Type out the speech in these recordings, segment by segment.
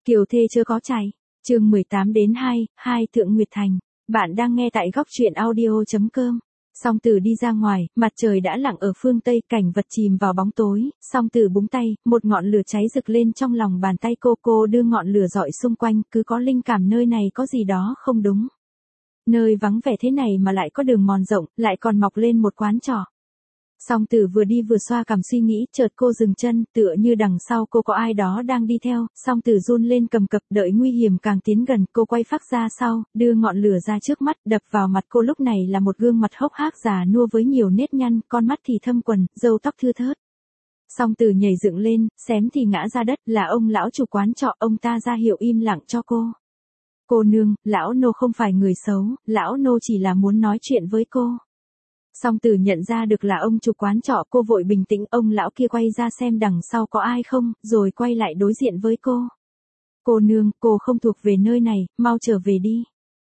Kiều thê chưa có chày. Chương 18 đến 2 Thượng Nguyệt Thành. Bạn đang nghe tại góc truyện audio.com. Song Tử đi ra ngoài, mặt trời đã lặn ở phương Tây, cảnh vật chìm vào bóng tối. Song Tử búng tay, một ngọn lửa cháy rực lên trong lòng bàn tay cô đưa ngọn lửa rọi xung quanh, cứ có linh cảm nơi này có gì đó không đúng. Nơi vắng vẻ thế này mà lại có đường mòn rộng, lại còn mọc lên một quán trọ. Song Tử vừa đi vừa xoa cằm suy nghĩ, chợt cô dừng chân, tựa như đằng sau cô có ai đó đang đi theo. Song Tử run lên cầm cập, đợi nguy hiểm càng tiến gần, cô quay phác ra sau, đưa ngọn lửa ra trước mắt, đập vào mặt cô lúc này là một gương mặt hốc hác già nua với nhiều nếp nhăn, con mắt thì thâm quầng, râu tóc thưa thớt. Song Tử nhảy dựng lên, xém thì ngã ra đất, là ông lão chủ quán trọ, ông ta ra hiệu im lặng cho cô. Cô nương, lão nô không phải người xấu, lão nô chỉ là muốn nói chuyện với cô. Song Tử nhận ra được là ông chủ quán trọ, cô vội bình tĩnh, ông lão kia quay ra xem đằng sau có ai không, rồi quay lại đối diện với cô. Cô nương, cô không thuộc về nơi này, mau trở về đi.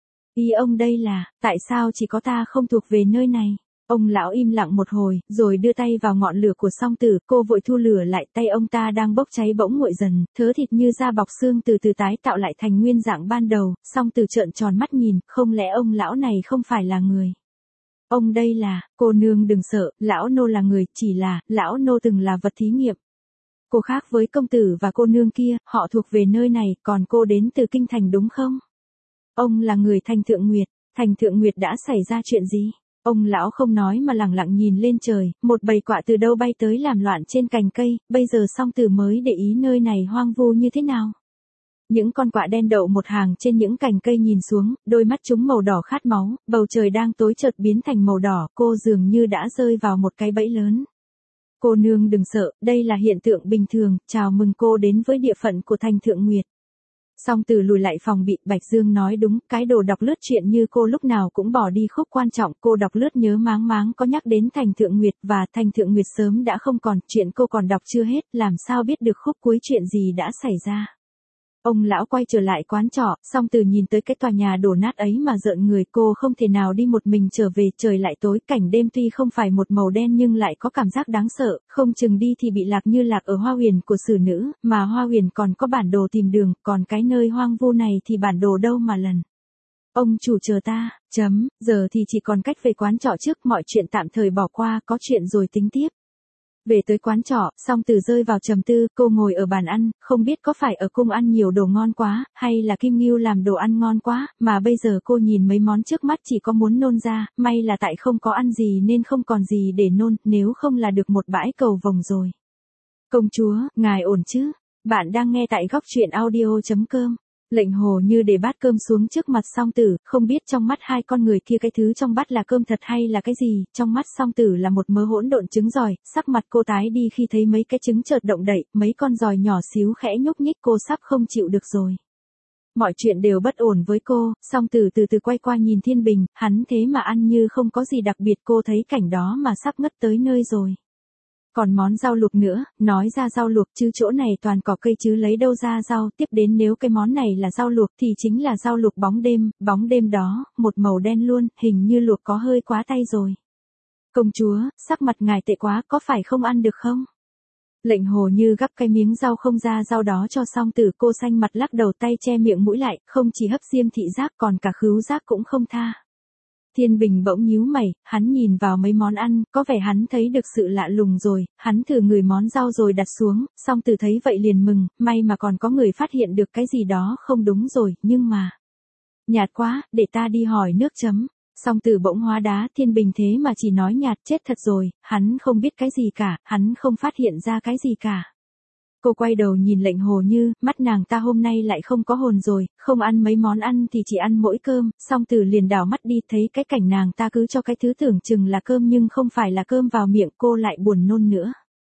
Ý ông đây là, tại sao chỉ có ta không thuộc về nơi này? Ông lão im lặng một hồi, rồi đưa tay vào ngọn lửa của Song Tử, cô vội thu lửa lại, tay ông ta đang bốc cháy bỗng nguội dần, thớ thịt như da bọc xương từ từ tái tạo lại thành nguyên dạng ban đầu. Song Tử trợn tròn mắt nhìn, không lẽ ông lão này không phải là người? Ông đây là, cô nương đừng sợ, lão nô là người, chỉ là, lão nô từng là vật thí nghiệm. Cô khác với công tử và cô nương kia, họ thuộc về nơi này, còn cô đến từ kinh thành đúng không? Ông là người thành Thượng Nguyệt, thành Thượng Nguyệt đã xảy ra chuyện gì? Ông lão không nói mà lẳng lặng nhìn lên trời, một bầy quạ từ đâu bay tới làm loạn trên cành cây, bây giờ Song Tử mới để ý nơi này hoang vu như thế nào. Những con quạ đen đậu một hàng trên những cành cây nhìn xuống, đôi mắt chúng màu đỏ khát máu, bầu trời đang tối chợt biến thành màu đỏ, cô dường như đã rơi vào một cái bẫy lớn. Cô nương đừng sợ, đây là hiện tượng bình thường, chào mừng cô đến với địa phận của thành Thượng Nguyệt. Song Tử lùi lại phòng bị, Bạch Dương nói đúng, cái đồ đọc lướt chuyện như cô lúc nào cũng bỏ đi khúc quan trọng, cô đọc lướt nhớ máng máng có nhắc đến thành Thượng Nguyệt, và thành Thượng Nguyệt sớm đã không còn, chuyện cô còn đọc chưa hết, làm sao biết được khúc cuối chuyện gì đã xảy ra. Ông lão quay trở lại quán trọ, Song Tử nhìn tới cái tòa nhà đổ nát ấy mà rợn người, cô không thể nào đi một mình trở về, trời lại tối, cảnh đêm tuy không phải một màu đen nhưng lại có cảm giác đáng sợ, không chừng đi thì bị lạc như lạc ở Hoa Huyền của sử nữ, mà Hoa Huyền còn có bản đồ tìm đường, còn cái nơi hoang vu này thì bản đồ đâu mà lần. Ông chủ chờ ta, giờ thì chỉ còn cách về quán trọ trước, mọi chuyện tạm thời bỏ qua, có chuyện rồi tính tiếp. Về tới quán trọ, Song Tử rơi vào trầm tư, cô ngồi ở bàn ăn, không biết có phải ở cung ăn nhiều đồ ngon quá, hay là Kim Ngưu làm đồ ăn ngon quá, mà bây giờ cô nhìn mấy món trước mắt chỉ có muốn nôn ra, may là tại không có ăn gì nên không còn gì để nôn, nếu không là được một bãi cầu vồng rồi. Công chúa, ngài ổn chứ? Bạn đang nghe tại góc truyện audio.com. Lệnh Hồ Như để bát cơm xuống trước mặt Song Tử, không biết trong mắt hai con người kia cái thứ trong bát là cơm thật hay là cái gì, trong mắt Song Tử là một mớ hỗn độn trứng giòi, sắc mặt cô tái đi khi thấy mấy cái trứng chợt động đậy, mấy con giòi nhỏ xíu khẽ nhúc nhích, cô sắp không chịu được rồi. Mọi chuyện đều bất ổn với cô, Song Tử từ từ quay qua nhìn Thiên Bình, hắn thế mà ăn như không có gì đặc biệt, cô thấy cảnh đó mà sắp ngất tới nơi rồi. Còn món rau luộc nữa, nói ra rau luộc chứ chỗ này toàn cỏ cây chứ lấy đâu ra rau, tiếp đến nếu cái món này là rau luộc thì chính là rau luộc bóng đêm đó, một màu đen luôn, hình như luộc có hơi quá tay rồi. Công chúa, sắc mặt ngài tệ quá, có phải không ăn được không? Lệnh Hồ Như gắp cái miếng rau không ra rau đó cho Song Tử, cô xanh mặt lắc đầu, tay che miệng mũi lại, không chỉ hấp diêm thị giác còn cả khứu giác cũng không tha. Thiên Bình bỗng nhíu mày, hắn nhìn vào mấy món ăn, có vẻ hắn thấy được sự lạ lùng rồi, hắn thử ngửi món rau rồi đặt xuống, Song Tử thấy vậy liền mừng, may mà còn có người phát hiện được cái gì đó không đúng rồi, nhưng mà... Nhạt quá, để ta đi hỏi nước chấm. Song Tử bỗng hóa đá, Thiên Bình thế mà chỉ nói nhạt, chết thật rồi, hắn không biết cái gì cả, hắn không phát hiện ra cái gì cả. Cô quay đầu nhìn Lệnh Hồ Như, mắt nàng ta hôm nay lại không có hồn rồi, không ăn mấy món ăn thì chỉ ăn mỗi cơm, Song Tử liền đảo mắt đi, thấy cái cảnh nàng ta cứ cho cái thứ tưởng chừng là cơm nhưng không phải là cơm vào miệng, cô lại buồn nôn nữa.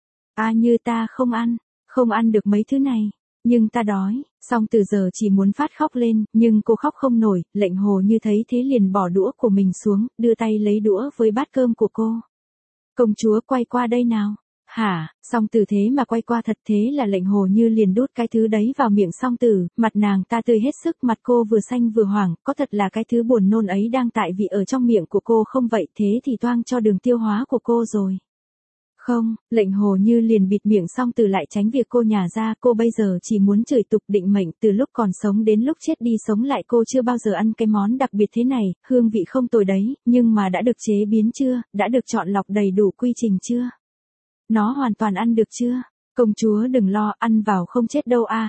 Như ta không ăn được mấy thứ này, nhưng ta đói. Song Tử giờ chỉ muốn phát khóc lên, nhưng cô khóc không nổi, Lệnh Hồ Như thấy thế liền bỏ đũa của mình xuống, đưa tay lấy đũa với bát cơm của cô. Công chúa quay qua đây nào. Hả, Song Tử thế mà quay qua thật, thế là Lệnh Hồ Như liền đút cái thứ đấy vào miệng Song Tử, mặt nàng ta tươi hết sức, mặt cô vừa xanh vừa hoảng, có thật là cái thứ buồn nôn ấy đang tại vị ở trong miệng của cô không vậy, thế thì toang cho đường tiêu hóa của cô rồi. Không, lệnh Hồ Như liền bịt miệng Song Tử lại tránh việc cô nhả ra, cô bây giờ chỉ muốn chửi tục định mệnh, từ lúc còn sống đến lúc chết đi sống lại cô chưa bao giờ ăn cái món đặc biệt thế này, hương vị không tồi đấy, nhưng mà đã được chế biến chưa, đã được chọn lọc đầy đủ quy trình chưa? Nó hoàn toàn ăn được chưa? Công chúa đừng lo, ăn vào không chết đâu a,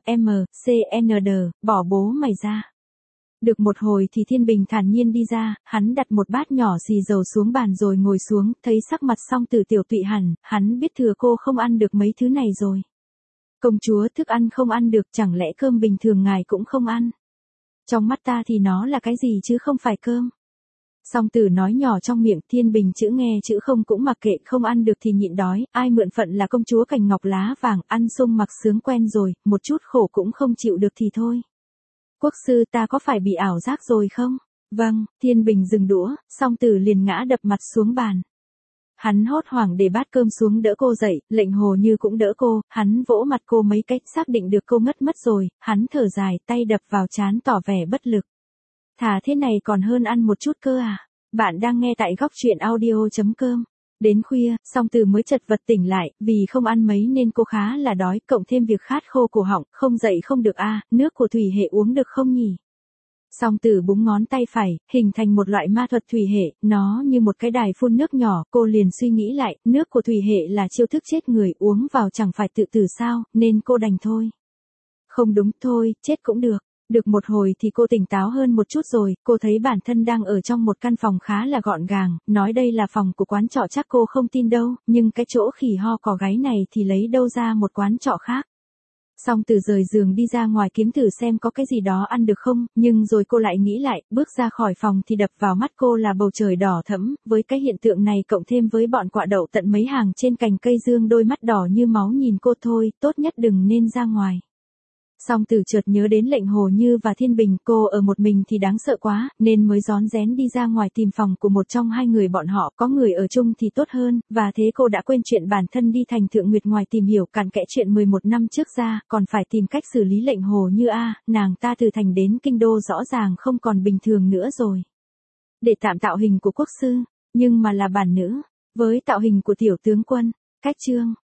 bỏ bố mày ra. Được một hồi thì Thiên Bình thản nhiên đi ra, hắn đặt một bát nhỏ xì dầu xuống bàn rồi ngồi xuống, thấy sắc mặt Song Tử tiểu tụy hẳn, hắn biết thừa cô không ăn được mấy thứ này rồi. Công chúa, thức ăn không ăn được, chẳng lẽ cơm bình thường ngài cũng không ăn? Trong mắt ta thì nó là cái gì chứ không phải cơm. Song Tử nói nhỏ trong miệng, Thiên Bình chữ nghe chữ không cũng mặc kệ, không ăn được thì nhịn đói, ai mượn phận là công chúa cành ngọc lá vàng, ăn sung mặc sướng quen rồi, một chút khổ cũng không chịu được thì thôi. Quốc sư, ta có phải bị ảo giác rồi không? Vâng, Thiên Bình dừng đũa, Song Tử liền ngã đập mặt xuống bàn. Hắn hốt hoảng để bát cơm xuống đỡ cô dậy, lệnh Hồ Như cũng đỡ cô, hắn vỗ mặt cô mấy cách xác định được cô ngất mất rồi, hắn thở dài, tay đập vào trán tỏ vẻ bất lực. Thà thế này còn hơn ăn một chút cơ à? Bạn đang nghe tại góc truyện audio.com. Đến khuya, Song Tử mới chật vật tỉnh lại, vì không ăn mấy nên cô khá là đói, cộng thêm việc khát khô cổ họng, không dậy không được a, nước của thủy hệ uống được không nhỉ? Song Tử búng ngón tay phải, hình thành một loại ma thuật thủy hệ, nó như một cái đài phun nước nhỏ, cô liền suy nghĩ lại, nước của thủy hệ là chiêu thức chết người, uống vào chẳng phải tự tử sao, nên cô đành thôi. Không đúng, thôi, chết cũng được. Được một hồi thì cô tỉnh táo hơn một chút rồi, cô thấy bản thân đang ở trong một căn phòng khá là gọn gàng, nói đây là phòng của quán trọ chắc cô không tin đâu, nhưng cái chỗ khỉ ho cò gáy này thì lấy đâu ra một quán trọ khác. Song Tử rời giường đi ra ngoài kiếm thử xem có cái gì đó ăn được không, nhưng rồi cô lại nghĩ lại, bước ra khỏi phòng thì đập vào mắt cô là bầu trời đỏ thẫm, với cái hiện tượng này cộng thêm với bọn quạ đậu tận mấy hàng trên cành cây dương đôi mắt đỏ như máu nhìn cô thôi, tốt nhất đừng nên ra ngoài. Song Tử chợt nhớ đến lệnh Hồ Như và Thiên Bình, cô ở một mình thì đáng sợ quá, nên mới rón rén đi ra ngoài tìm phòng của một trong hai người bọn họ, có người ở chung thì tốt hơn, và thế cô đã quên chuyện bản thân đi thành Thượng Nguyệt ngoài tìm hiểu cặn kẽ chuyện 11 năm trước ra, còn phải tìm cách xử lý lệnh Hồ Như nàng ta từ thành đến kinh đô rõ ràng không còn bình thường nữa rồi. Để tạm tạo hình của quốc sư, nhưng mà là bản nữ, với tạo hình của tiểu tướng quân, cách chương.